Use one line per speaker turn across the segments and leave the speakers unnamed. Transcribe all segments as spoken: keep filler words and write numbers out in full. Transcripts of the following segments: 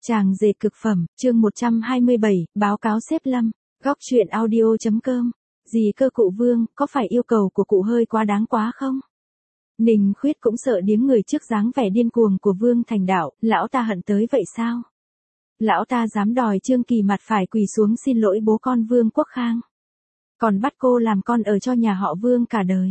Tràng dệt cực phẩm, chương một trăm hai mươi bảy, báo cáo sếp Lâm, góc truyện audio.com. Dì cơ cụ Vương, có phải yêu cầu của cụ hơi quá đáng quá không? Ninh Khuyết cũng sợ điếng người trước dáng vẻ điên cuồng của Vương Thành Đạo, lão ta hận tới vậy sao? Lão ta dám đòi Trương Kỳ mặt phải quỳ xuống xin lỗi bố con Vương Quốc Khang. Còn bắt cô làm con ở cho nhà họ Vương cả đời.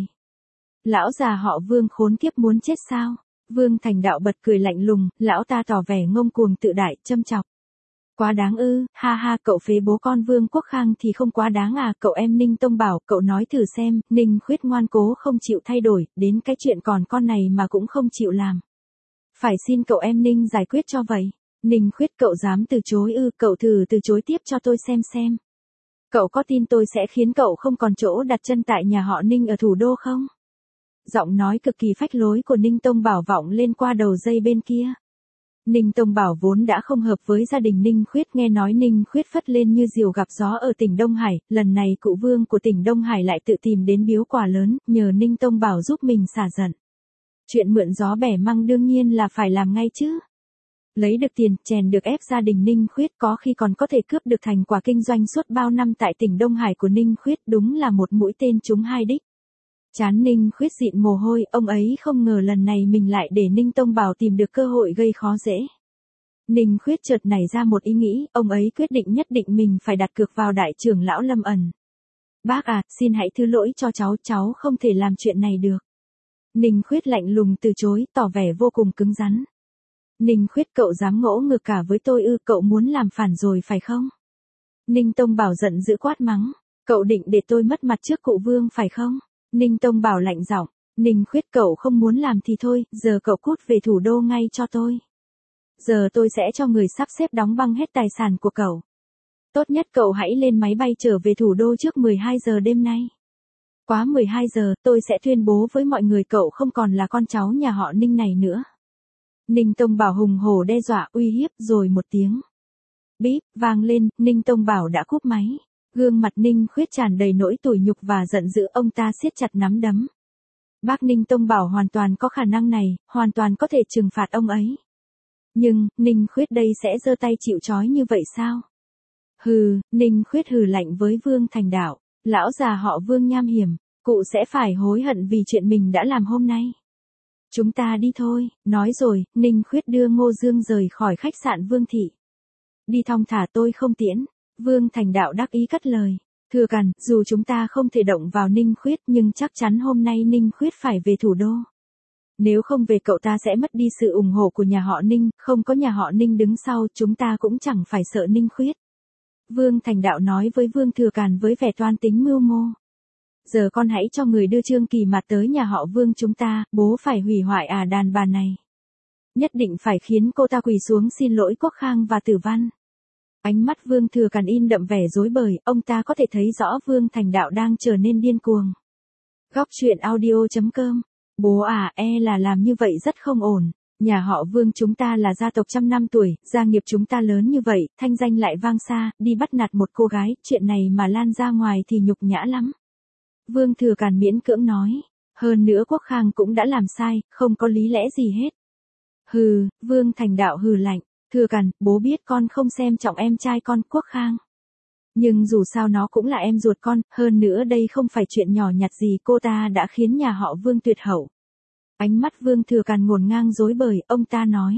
Lão già họ Vương khốn kiếp muốn chết sao? Vương Thành Đạo bật cười lạnh lùng, lão ta tỏ vẻ ngông cuồng tự đại, châm chọc. Quá đáng ư, ha ha, cậu phế bố con Vương Quốc Khang thì không quá đáng à, cậu em Ninh Tông bảo, cậu nói thử xem. Ninh Khuyết ngoan cố không chịu thay đổi, đến cái chuyện còn con này mà cũng không chịu làm. Phải xin cậu em Ninh giải quyết cho vậy. Ninh Khuyết, cậu dám từ chối ư, cậu thử từ chối tiếp cho tôi xem xem. Cậu có tin tôi sẽ khiến cậu không còn chỗ đặt chân tại nhà họ Ninh ở thủ đô không? Giọng nói cực kỳ phách lối của Ninh Tông Bảo vọng lên qua đầu dây bên kia. Ninh Tông Bảo vốn đã không hợp với gia đình Ninh Khuyết, nghe nói Ninh Khuyết phất lên như diều gặp gió ở tỉnh Đông Hải, lần này cụ Vương của tỉnh Đông Hải lại tự tìm đến biếu quà lớn, nhờ Ninh Tông Bảo giúp mình xả giận. Chuyện mượn gió bẻ măng đương nhiên là phải làm ngay chứ. Lấy được tiền, chèn được ép gia đình Ninh Khuyết, có khi còn có thể cướp được thành quả kinh doanh suốt bao năm tại tỉnh Đông Hải của Ninh Khuyết, đúng là một mũi tên trúng hai đích. Chán Ninh Khuyết dịn mồ hôi, ông ấy không ngờ lần này mình lại để Ninh Tông Bảo tìm được cơ hội gây khó dễ. Ninh Khuyết chợt nảy ra một ý nghĩ, ông ấy quyết định nhất định mình phải đặt cược vào đại trưởng lão Lâm ẩn. Bác à, xin hãy thứ lỗi cho cháu, cháu không thể làm chuyện này được. Ninh Khuyết lạnh lùng từ chối, tỏ vẻ vô cùng cứng rắn. Ninh Khuyết, cậu dám ngỗ ngược cả với tôi ư, cậu muốn làm phản rồi phải không? Ninh Tông Bảo giận dữ quát mắng, cậu định để tôi mất mặt trước cụ Vương phải không? Ninh Tông Bảo lạnh giọng, Ninh Khuyết, cậu không muốn làm thì thôi, giờ cậu cút về thủ đô ngay cho tôi. Giờ tôi sẽ cho người sắp xếp đóng băng hết tài sản của cậu. Tốt nhất cậu hãy lên máy bay trở về thủ đô trước mười hai giờ đêm nay. Quá mười hai giờ, tôi sẽ tuyên bố với mọi người cậu không còn là con cháu nhà họ Ninh này nữa. Ninh Tông Bảo hùng hổ đe dọa, uy hiếp, rồi một tiếng bíp vang lên, Ninh Tông Bảo đã cúp máy. Gương mặt Ninh Khuyết tràn đầy nỗi tủi nhục và giận dữ, ông ta siết chặt nắm đấm. Bác Ninh Tông Bảo hoàn toàn có khả năng này, hoàn toàn có thể trừng phạt ông ấy. Nhưng, Ninh Khuyết đây sẽ giơ tay chịu trói như vậy sao? Hừ, Ninh Khuyết hừ lạnh với Vương Thành Đạo, lão già họ Vương nham hiểm, cụ sẽ phải hối hận vì chuyện mình đã làm hôm nay. Chúng ta đi thôi, nói rồi, Ninh Khuyết đưa Ngô Dương rời khỏi khách sạn Vương Thị. Đi thong thả, tôi không tiễn. Vương Thành Đạo đắc ý cất lời. Thừa Càn, dù chúng ta không thể động vào Ninh Khuyết nhưng chắc chắn hôm nay Ninh Khuyết phải về thủ đô. Nếu không về cậu ta sẽ mất đi sự ủng hộ của nhà họ Ninh, không có nhà họ Ninh đứng sau chúng ta cũng chẳng phải sợ Ninh Khuyết. Vương Thành Đạo nói với Vương Thừa Càn với vẻ toan tính mưu mô. Giờ con hãy cho người đưa Trương Kỳ mặt tới nhà họ Vương chúng ta, bố phải hủy hoại à đàn bà này. Nhất định phải khiến cô ta quỳ xuống xin lỗi Quốc Khang và Tử Văn. Ánh mắt Vương Thừa Càn in đậm vẻ rối bời, ông ta có thể thấy rõ Vương Thành Đạo đang trở nên điên cuồng. Góc truyện audio.com. Bố à, e là làm như vậy rất không ổn. Nhà họ Vương chúng ta là gia tộc trăm năm tuổi, gia nghiệp chúng ta lớn như vậy, thanh danh lại vang xa, đi bắt nạt một cô gái, chuyện này mà lan ra ngoài thì nhục nhã lắm. Vương Thừa Càn miễn cưỡng nói. Hơn nữa Quốc Khang cũng đã làm sai, không có lý lẽ gì hết. Hừ, Vương Thành Đạo hừ lạnh. Thừa Càn, bố biết con không xem trọng em trai con Quốc Khang. Nhưng dù sao nó cũng là em ruột con, hơn nữa đây không phải chuyện nhỏ nhặt gì, cô ta đã khiến nhà họ Vương tuyệt hậu. Ánh mắt Vương Thừa Càn ngổn ngang rối bời, ông ta nói.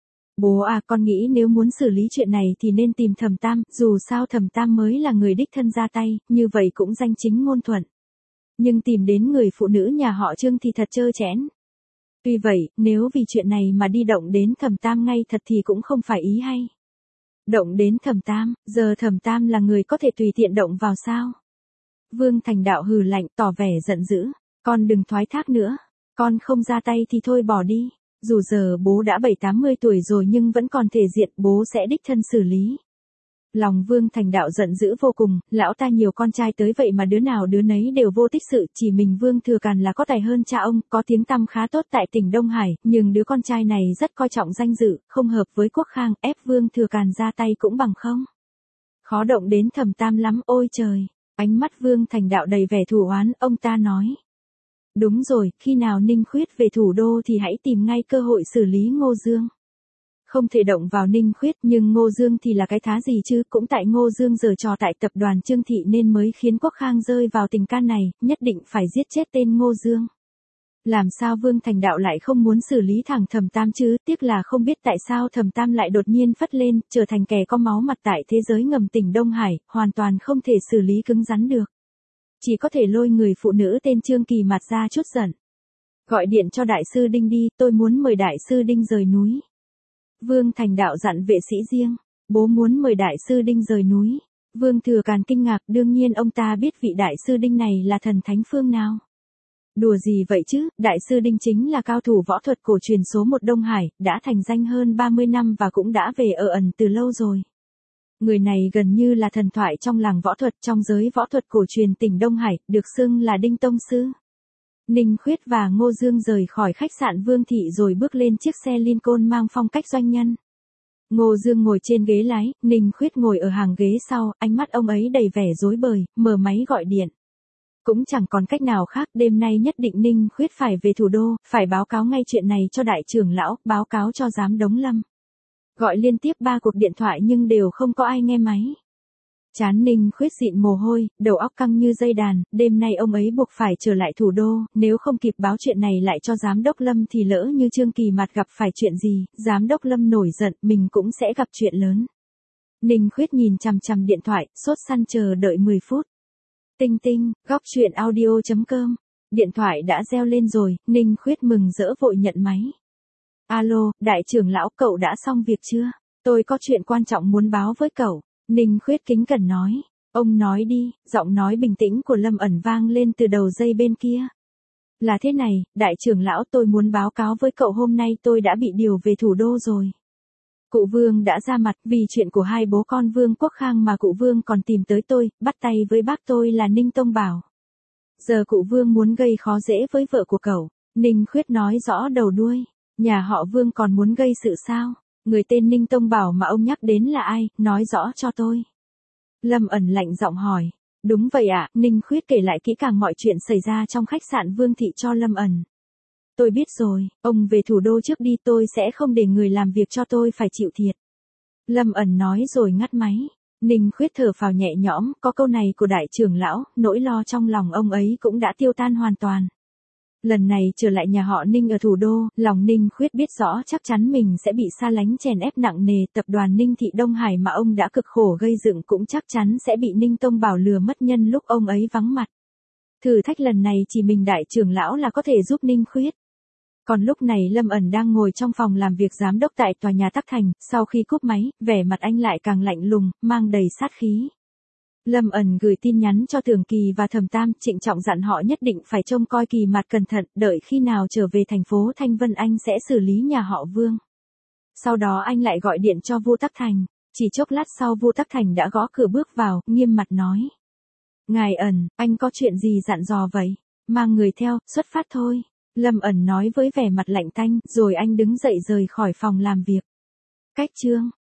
Bố à, con nghĩ nếu muốn xử lý chuyện này thì nên tìm Thẩm Tam, dù sao Thẩm Tam mới là người đích thân ra tay, như vậy cũng danh chính ngôn thuận. Nhưng tìm đến người phụ nữ nhà họ Trương thì thật trơ trẽn. Tuy vậy, nếu vì chuyện này mà đi động đến Thẩm Tam ngay thật thì cũng không phải ý hay. Động đến Thẩm Tam, giờ Thẩm Tam là người có thể tùy tiện động vào sao? Vương Thành Đạo hừ lạnh, tỏ vẻ giận dữ. Con đừng thoái thác nữa. Con không ra tay thì thôi bỏ đi. Dù giờ bố đã bảy tám mươi tuổi rồi nhưng vẫn còn thể diện, bố sẽ đích thân xử lý. Lòng Vương Thành Đạo giận dữ vô cùng, lão ta nhiều con trai tới vậy mà đứa nào đứa nấy đều vô tích sự, chỉ mình Vương Thừa Càn là có tài hơn cha ông, có tiếng tăm khá tốt tại tỉnh Đông Hải, nhưng đứa con trai này rất coi trọng danh dự, không hợp với Quốc Khang, ép Vương Thừa Càn ra tay cũng bằng không. Khó động đến Thẩm Tam lắm, ôi trời. Ánh mắt Vương Thành Đạo đầy vẻ thù oán, ông ta nói. Đúng rồi, khi nào Ninh Khuyết về thủ đô thì hãy tìm ngay cơ hội xử lý Ngô Dương. Không thể động vào Ninh Khuyết, nhưng Ngô Dương thì là cái thá gì chứ, cũng tại Ngô Dương giở trò tại tập đoàn Trương Thị nên mới khiến Quốc Khang rơi vào tình can này, nhất định phải giết chết tên Ngô Dương. Làm sao Vương Thành Đạo lại không muốn xử lý thẳng Thẩm Tam chứ, tiếc là không biết tại sao Thẩm Tam lại đột nhiên phất lên, trở thành kẻ có máu mặt tại thế giới ngầm tỉnh Đông Hải, hoàn toàn không thể xử lý cứng rắn được. Chỉ có thể lôi người phụ nữ tên Trương Kỳ mặt ra chút giận. Gọi điện cho Đại sư Đinh đi, tôi muốn mời Đại sư Đinh rời núi. Vương Thành Đạo dặn vệ sĩ riêng, bố muốn mời Đại sư Đinh rời núi. Vương Thừa Càn kinh ngạc, đương nhiên ông ta biết vị Đại sư Đinh này là thần thánh phương nào. Đùa gì vậy chứ, Đại sư Đinh chính là cao thủ võ thuật cổ truyền số một Đông Hải, đã thành danh hơn ba mươi năm và cũng đã về ở ẩn từ lâu rồi. Người này gần như là thần thoại trong làng võ thuật, trong giới võ thuật cổ truyền tỉnh Đông Hải, được xưng là Đinh Tông Sư. Ninh Khuyết và Ngô Dương rời khỏi khách sạn Vương Thị rồi bước lên chiếc xe Lincoln mang phong cách doanh nhân. Ngô Dương ngồi trên ghế lái, Ninh Khuyết ngồi ở hàng ghế sau, ánh mắt ông ấy đầy vẻ rối bời, mở máy gọi điện. Cũng chẳng còn cách nào khác, đêm nay nhất định Ninh Khuyết phải về thủ đô, phải báo cáo ngay chuyện này cho đại trưởng lão, báo cáo cho giám đốc Lâm. Gọi liên tiếp ba cuộc điện thoại nhưng đều không có ai nghe máy. Chán Ninh Khuyết dịn mồ hôi, đầu óc căng như dây đàn, đêm nay ông ấy buộc phải trở lại thủ đô, nếu không kịp báo chuyện này lại cho giám đốc Lâm thì lỡ như Trương Kỳ Mạt gặp phải chuyện gì, giám đốc Lâm nổi giận, mình cũng sẽ gặp chuyện lớn. Ninh Khuyết nhìn chằm chằm điện thoại, sốt săn chờ đợi mười phút. Tinh tinh, góc truyện audio chấm com. Điện thoại đã reo lên rồi, Ninh Khuyết mừng rỡ vội nhận máy. Alo, đại trưởng lão, cậu đã xong việc chưa? Tôi có chuyện quan trọng muốn báo với cậu. Ninh Khuyết kính cẩn nói. Ông nói đi, giọng nói bình tĩnh của Lâm ẩn vang lên từ đầu dây bên kia. Là thế này, đại trưởng lão, tôi muốn báo cáo với cậu hôm nay tôi đã bị điều về thủ đô rồi. Cụ Vương đã ra mặt, vì chuyện của hai bố con Vương Quốc Khang mà cụ Vương còn tìm tới tôi, bắt tay với bác tôi là Ninh Tông Bảo. Giờ cụ Vương muốn gây khó dễ với vợ của cậu. Ninh Khuyết nói rõ đầu đuôi. Nhà họ Vương còn muốn gây sự sao? Người tên Ninh Tông Bảo mà ông nhắc đến là ai, nói rõ cho tôi. Lâm ẩn lạnh giọng hỏi. Đúng vậy ạ, Ninh Khuyết kể lại kỹ càng mọi chuyện xảy ra trong khách sạn Vương Thị cho Lâm ẩn. Tôi biết rồi, ông về thủ đô trước đi, tôi sẽ không để người làm việc cho tôi phải chịu thiệt. Lâm ẩn nói rồi ngắt máy. Ninh Khuyết thở phào nhẹ nhõm, có câu này của đại trưởng lão, nỗi lo trong lòng ông ấy cũng đã tiêu tan hoàn toàn. Lần này trở lại nhà họ Ninh ở thủ đô, lòng Ninh Khuyết biết rõ chắc chắn mình sẽ bị xa lánh chèn ép nặng nề, tập đoàn Ninh Thị Đông Hải mà ông đã cực khổ gây dựng cũng chắc chắn sẽ bị Ninh Tông Bảo lừa mất nhân lúc ông ấy vắng mặt. Thử thách lần này chỉ mình đại trưởng lão là có thể giúp Ninh Khuyết. Còn lúc này Lâm ẩn đang ngồi trong phòng làm việc giám đốc tại tòa nhà Tắc Thành, sau khi cúp máy, vẻ mặt anh lại càng lạnh lùng, mang đầy sát khí. Lâm ẩn gửi tin nhắn cho Tưởng Kỳ và Thẩm Tam, trịnh trọng dặn họ nhất định phải trông coi Kỳ Mạt cẩn thận, đợi khi nào trở về thành phố Thanh Vân anh sẽ xử lý nhà họ Vương. Sau đó anh lại gọi điện cho Vu Tắc Thành, chỉ chốc lát sau Vu Tắc Thành đã gõ cửa bước vào, nghiêm mặt nói. Ngài ẩn, anh có chuyện gì dặn dò vậy? Mang người theo, xuất phát thôi. Lâm ẩn nói với vẻ mặt lạnh tanh, rồi anh đứng dậy rời khỏi phòng làm việc. Cách chương